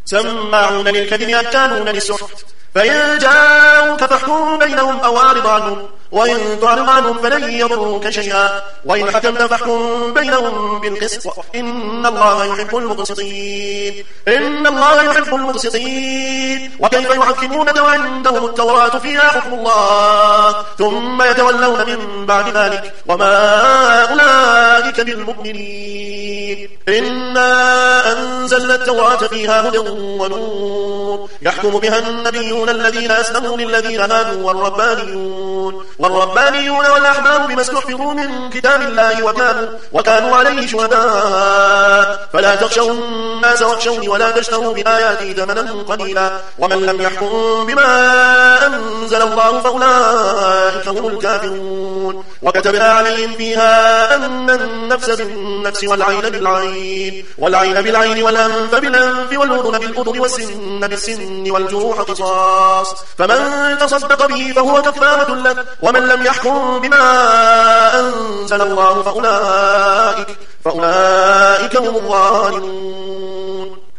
سماعون للكذب أكالون للسحت فإن جاءوك فاحكم بينهم أو أعرض عنهم وإن تعرض عنهم فلن يضروك شيئا وإن حكمت فاحكم بينهم بالقسط إن الله يحب المقسطين وكيف يحكمونك وعندهم التوراة فيها حكم الله ثم يتولون من بعد ذلك وما أولئك بالمؤمنين إنا أنزلنا التوراة فيها هدى ونور يحكم بها النبيون الذين أسلموا للذين هادوا والربانيون والأحبار بما استحفظوا من كتاب الله وكانوا عليه شهداء فلا تخشوا الناس واخشوني ولا تشتروا بآياتي ثمنا قليلا ومن لم يحكم بما أنزل الله فأولئك هم الكافرون وكتبنا عليهم فيها أن النفس بالنفس والعين بالعين والأنف بالأنف والأذن بالأذن والسن بالسن والجروح قصاص فمن تصدق به فهو كفارة له ومن لم يحكم بما أنزل الله فأولئك هم الظالمون